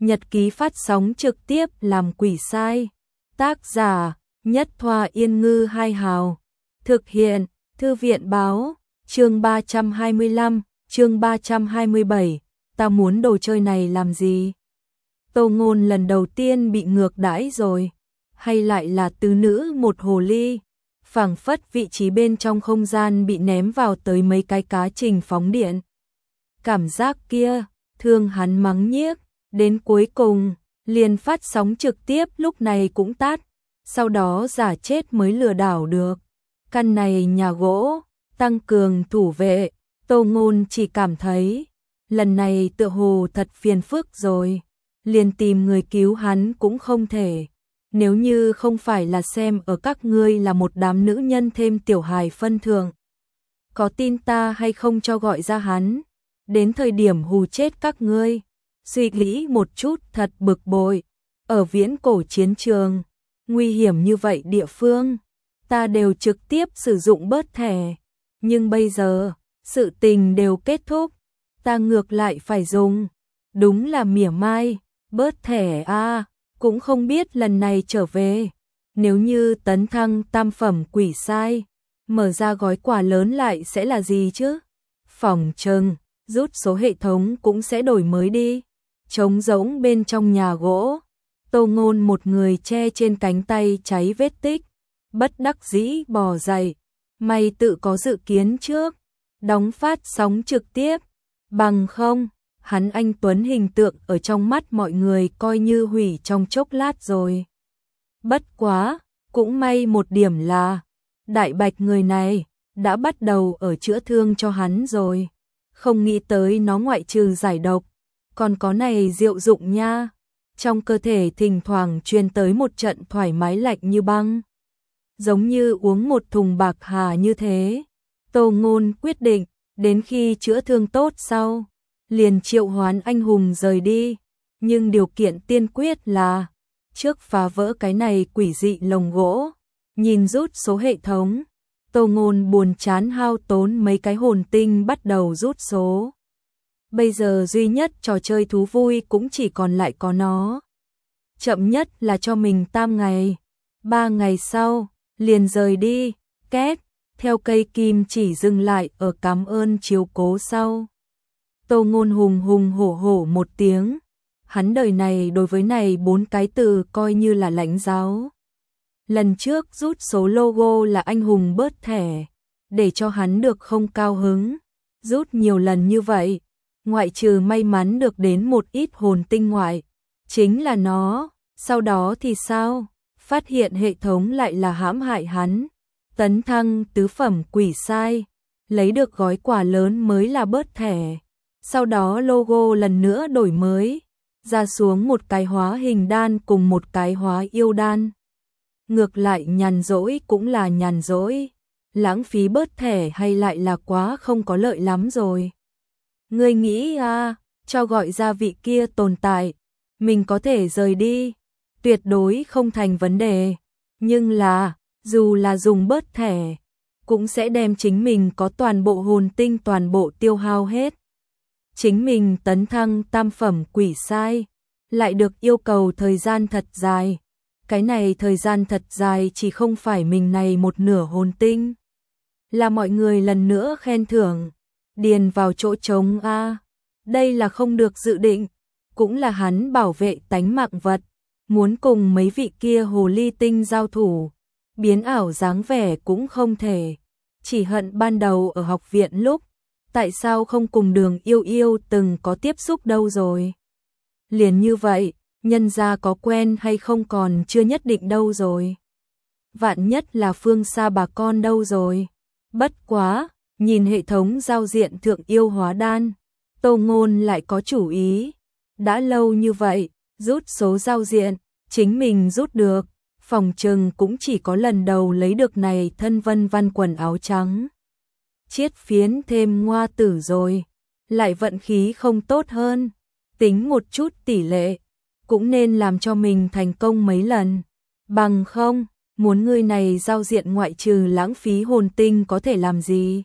Nhật ký phát sóng trực tiếp làm quỷ sai. Tác giả: Nhất Thoa Yên Ngư Hai Hào. Thực hiện: Thư viện báo. Chương 325, chương 327. Ta muốn đồ chơi này làm gì? Tô Ngôn lần đầu tiên bị ngược đãi rồi. Hay lại là tứ nữ một hồ ly? Phảng phất vị trí bên trong không gian bị ném vào tới mấy cái cá trình phóng điện. Cảm giác kia, thương hắn mắng nhiếc. Đến cuối cùng, liền phát sóng trực tiếp lúc này cũng tắt. Sau đó giả chết mới lừa đảo được. Căn này nhà gỗ, tăng cường thủ vệ. Tô Ngôn chỉ cảm thấy, lần này tựa hồ thật phiền phức rồi. Liền tìm người cứu hắn cũng không thể. Nếu như không phải là xem ở các ngươi là một đám nữ nhân thêm tiểu hài phân thượng. Có tin ta hay không cho gọi ra hắn. Đến thời điểm hù chết các ngươi. Suy nghĩ một chút thật bực bội. Ở viễn cổ chiến trường, nguy hiểm như vậy địa phương, ta đều trực tiếp sử dụng bớt thẻ. Nhưng bây giờ, sự tình đều kết thúc, ta ngược lại phải dùng. Đúng là mỉa mai, bớt thẻ a, cũng không biết lần này trở về. Nếu như tấn thăng tam phẩm quỷ sai, mở ra gói quà lớn lại sẽ là gì chứ? Phỏng chừng, rút số hệ thống cũng sẽ đổi mới đi. Trống rỗng bên trong nhà gỗ, Tô Ngôn một người che trên cánh tay cháy vết tích, bất đắc dĩ bò dậy, may tự có dự kiến trước, đóng phát sóng trực tiếp, bằng không, hắn anh tuấn hình tượng ở trong mắt mọi người coi như hủy trong chốc lát rồi. Bất quá, cũng may một điểm là, Đại Bạch người này, đã bắt đầu ở chữa thương cho hắn rồi, không nghĩ tới nó ngoại trừ giải độc. Còn có này diệu dụng nha. Trong cơ thể thỉnh thoảng truyền tới một trận thoải mái lạnh như băng. Giống như uống một thùng bạc hà như thế. Tô Ngôn quyết định, đến khi chữa thương tốt sau, liền triệu hoán anh hùng rời đi. Nhưng điều kiện tiên quyết là, trước phá vỡ cái này quỷ dị lồng gỗ. Nhìn rút số hệ thống, Tô Ngôn buồn chán hao tốn mấy cái hồn tinh bắt đầu rút số. Bây giờ duy nhất trò chơi thú vui cũng chỉ còn lại có nó. Chậm nhất là cho mình 3 ngày. 3 ngày sau, liền rời đi, két, theo cây kim chỉ dừng lại ở cảm ơn chiếu cố sau. Tô Ngôn hùng hùng hổ hổ một tiếng. Hắn đời này đối với này 4 cái từ coi như là lãnh giáo. Lần trước rút số logo là anh hùng bớt thẻ, để cho hắn được không cao hứng. Rút nhiều lần như vậy. Ngoại trừ may mắn được đến một ít hồn tinh ngoại, chính là nó, sau đó thì sao? Phát hiện hệ thống lại là hãm hại hắn, tấn thăng tứ phẩm quỷ sai, lấy được gói quà lớn mới là bớt thẻ. Sau đó logo lần nữa đổi mới, ra xuống một cái hóa hình đan cùng một cái hóa yêu đan. Ngược lại nhàn rỗi cũng là nhàn rỗi, lãng phí bớt thẻ hay lại là quá không có lợi lắm rồi. Ngươi nghĩ cho gọi ra vị kia tồn tại, mình có thể rời đi, tuyệt đối không thành vấn đề. Nhưng là, dù là dùng bớt thẻ, cũng sẽ đem chính mình có toàn bộ hồn tinh toàn bộ tiêu hao hết. Chính mình tấn thăng tam phẩm quỷ sai, lại được yêu cầu thời gian thật dài. Cái này thời gian thật dài chỉ không phải mình này một nửa hồn tinh. Là mọi người lần nữa khen thưởng. Điền vào chỗ trống a. Đây là không được dự định, cũng là hắn bảo vệ tánh mạng vật, muốn cùng mấy vị kia hồ ly tinh giao thủ, biến ảo dáng vẻ cũng không thể. Chỉ hận ban đầu ở học viện lúc, tại sao không cùng Đường Yêu Yêu từng có tiếp xúc đâu rồi. Liền như vậy, nhân gia có quen hay không còn chưa nhất định đâu rồi. Vạn nhất là phương xa bà con đâu rồi. Bất quá, nhìn hệ thống giao diện thượng yêu hóa đan, Tô Ngôn lại có chủ ý. Đã lâu như vậy, rút số giao diện, chính mình rút được, phòng trừng cũng chỉ có lần đầu lấy được này thân vân văn quần áo trắng. Chiết phiến thêm ngoa tử rồi, lại vận khí không tốt hơn, tính một chút tỷ lệ, cũng nên làm cho mình thành công mấy lần. Bằng không, muốn người này giao diện ngoại trừ lãng phí hồn tinh có thể làm gì?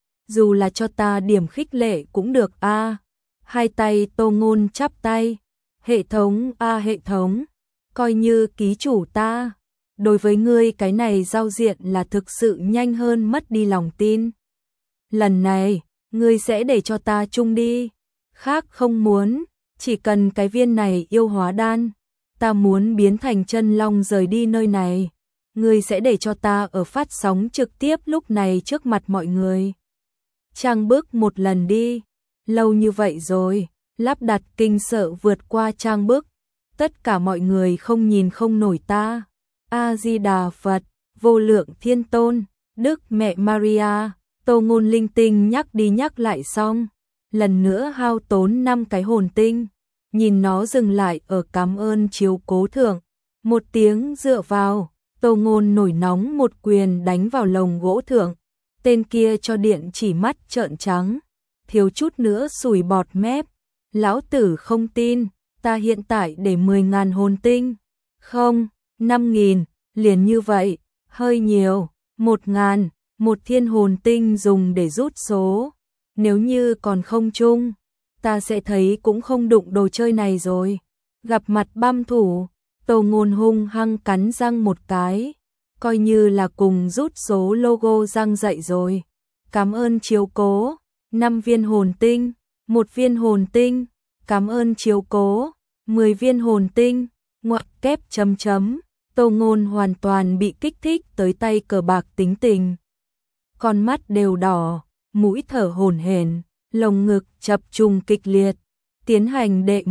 Dù là cho ta điểm khích lệ cũng được a. Hai tay Tô Ngôn chắp tay, Hệ thống hệ thống, coi như ký chủ ta. Đối với ngươi cái này giao diện là thực sự nhanh hơn mất đi lòng tin. Lần này, ngươi sẽ để cho ta chung đi. Khác không muốn, chỉ cần cái viên này yêu hóa đan. Ta muốn biến thành chân long rời đi nơi này. Ngươi sẽ để cho ta ở phát sóng trực tiếp lúc này trước mặt mọi người. Trang bức một lần đi. Lâu như vậy rồi, lắp đặt kinh sợ vượt qua trang bức. Tất cả mọi người không nhìn không nổi ta. A-di-đà Phật, vô lượng thiên tôn, Đức Mẹ Maria, Tô Ngôn linh tinh nhắc đi nhắc lại xong. Lần nữa hao tốn 5 cái hồn tinh. Nhìn nó dừng lại ở cảm ơn chiếu cố thượng. Một tiếng dựa vào, Tô Ngôn nổi nóng một quyền đánh vào lồng gỗ thượng. Tên kia cho điện chỉ mắt trợn trắng. Thiếu chút nữa sủi bọt mép. Lão tử không tin, ta hiện tại để 10.000 hồn tinh. Không, 5.000, liền như vậy, hơi nhiều. 1.000, một thiên hồn tinh dùng để rút số. Nếu như còn không chung, ta sẽ thấy cũng không đụng đồ chơi này rồi. Gặp mặt băm thủ, Tô Ngôn hung hăng cắn răng một cái. Coi như là cùng rút số logo răng dậy rồi. Cảm ơn chiếu cố, 5 viên hồn tinh, 1 viên hồn tinh. Cảm ơn chiếu cố, 10 viên hồn tinh, ngoặc kép chấm chấm. Tô Ngôn hoàn toàn bị kích thích tới tay cờ bạc tính tình. Con mắt đều đỏ, mũi thở hổn hển, lồng ngực chập trùng kịch liệt. Tiến hành đệ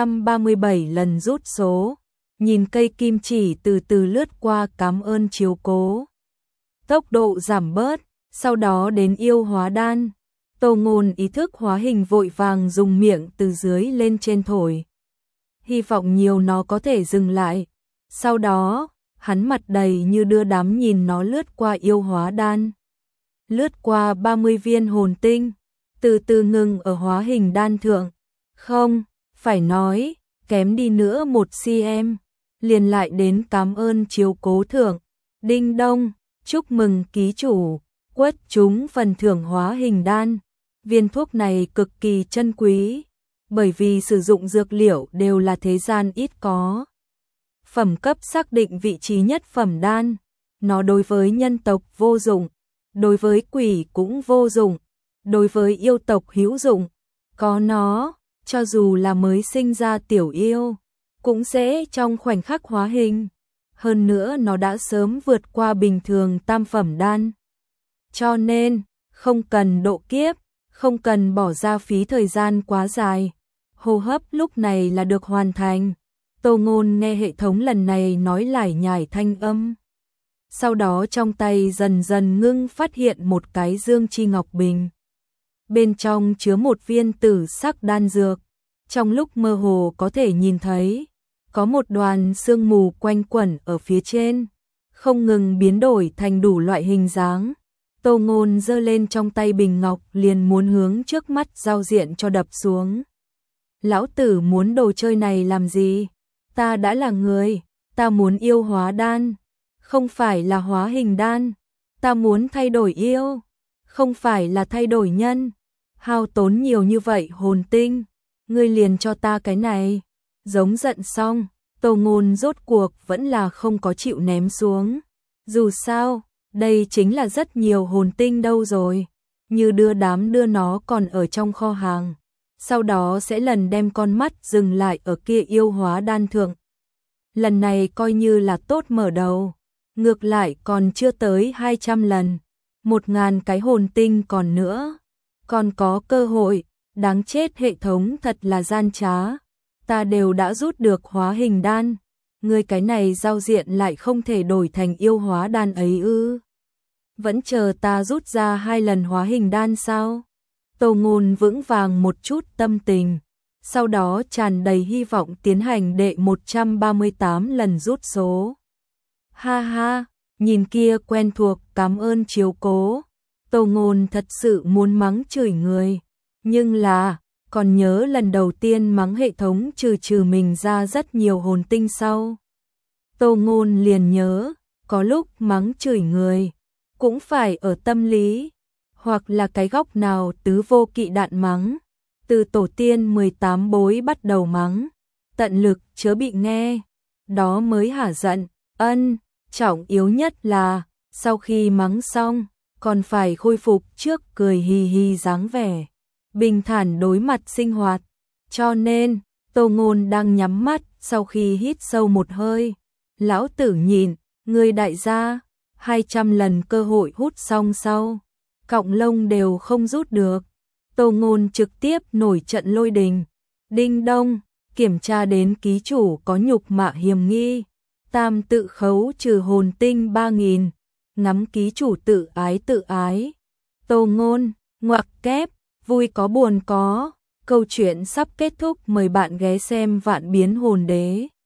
137 lần rút số. Nhìn cây kim chỉ từ từ lướt qua cảm ơn chiếu cố. Tốc độ giảm bớt, sau đó đến yêu hóa đan. Tô Ngôn ý thức hóa hình vội vàng dùng miệng từ dưới lên trên thổi. Hy vọng nhiều nó có thể dừng lại. Sau đó, hắn mặt đầy như đưa đám nhìn nó lướt qua yêu hóa đan. Lướt qua 30 viên hồn tinh, từ từ ngừng ở hóa hình đan thượng. Không, phải nói, kém đi nữa 1 cm. Liền lại đến cảm ơn chiếu cố thượng. Đinh đông, chúc mừng ký chủ, quất trúng phần thưởng hóa hình đan. Viên thuốc này cực kỳ chân quý, bởi vì sử dụng dược liệu đều là thế gian ít có. Phẩm cấp xác định vị trí nhất phẩm đan, nó đối với nhân tộc vô dụng, đối với quỷ cũng vô dụng, đối với yêu tộc hữu dụng. Có nó, cho dù là mới sinh ra tiểu yêu, cũng sẽ trong khoảnh khắc hóa hình. Hơn nữa nó đã sớm vượt qua bình thường tam phẩm đan. Cho nên, không cần độ kiếp, không cần bỏ ra phí thời gian quá dài. Hô hấp lúc này là được hoàn thành. Tô Ngôn nghe hệ thống lần này nói lải nhải thanh âm. Sau đó trong tay dần dần ngưng phát hiện một cái dương chi ngọc bình. Bên trong chứa một viên tử sắc đan dược. Trong lúc mơ hồ có thể nhìn thấy, có một đoàn sương mù quanh quẩn ở phía trên, không ngừng biến đổi thành đủ loại hình dáng. Tô Ngôn giơ lên trong tay bình ngọc liền muốn hướng trước mắt giao diện cho đập xuống. Lão tử muốn đồ chơi này làm gì? Ta đã là người, ta muốn yêu hóa đan, không phải là hóa hình đan. Ta muốn thay đổi yêu, không phải là thay đổi nhân. Hao tốn nhiều như vậy hồn tinh, ngươi liền cho ta cái này. Giống giận xong, Tô Ngôn rốt cuộc vẫn là không có chịu ném xuống. Dù sao, đây chính là rất nhiều hồn tinh đâu rồi. Như đưa nó còn ở trong kho hàng. Sau đó sẽ lần đem con mắt dừng lại ở kia yêu hóa đan thượng. Lần này coi như là tốt mở đầu. Ngược lại còn chưa tới 200 lần. 1.000 cái hồn tinh còn nữa. Còn có cơ hội. Đáng chết, hệ thống thật là gian trá. Ta đều đã rút được hóa hình đan. Ngươi cái này giao diện lại không thể đổi thành yêu hóa đan ấy ư? Vẫn chờ ta rút ra 2 lần hóa hình đan sao? Tô Ngôn vững vàng một chút tâm tình, sau đó tràn đầy hy vọng tiến hành đệ 138 lần rút số. Ha ha, nhìn kia quen thuộc cảm ơn chiếu cố. Tô Ngôn thật sự muốn mắng chửi người, nhưng là còn nhớ lần đầu tiên mắng hệ thống trừ mình ra rất nhiều hồn tinh sau. Tô Ngôn liền nhớ, có lúc mắng chửi người cũng phải ở tâm lý, hoặc là cái góc nào tứ vô kỵ đạn mắng. Từ tổ tiên 18 bối bắt đầu mắng, tận lực chớ bị nghe, đó mới hả giận. Trọng yếu nhất là, sau khi mắng xong, còn phải khôi phục trước cười hì hì dáng vẻ, bình thản đối mặt sinh hoạt. Cho nên, Tô Ngôn đang nhắm mắt, sau khi hít sâu một hơi, lão tử nhìn, người đại gia, 200 lần cơ hội hút xong sau, cọng lông đều không rút được. Tô Ngôn trực tiếp nổi trận lôi đình. Đinh đông, kiểm tra đến ký chủ có nhục mạ hiềm nghi. Tam tự khấu trừ hồn tinh 3.000. Ngắm ký chủ tự ái. Tô Ngôn, ngoặc kép, vui có buồn có. Câu chuyện sắp kết thúc, mời bạn ghé xem Vạn Biến Hồn Đế.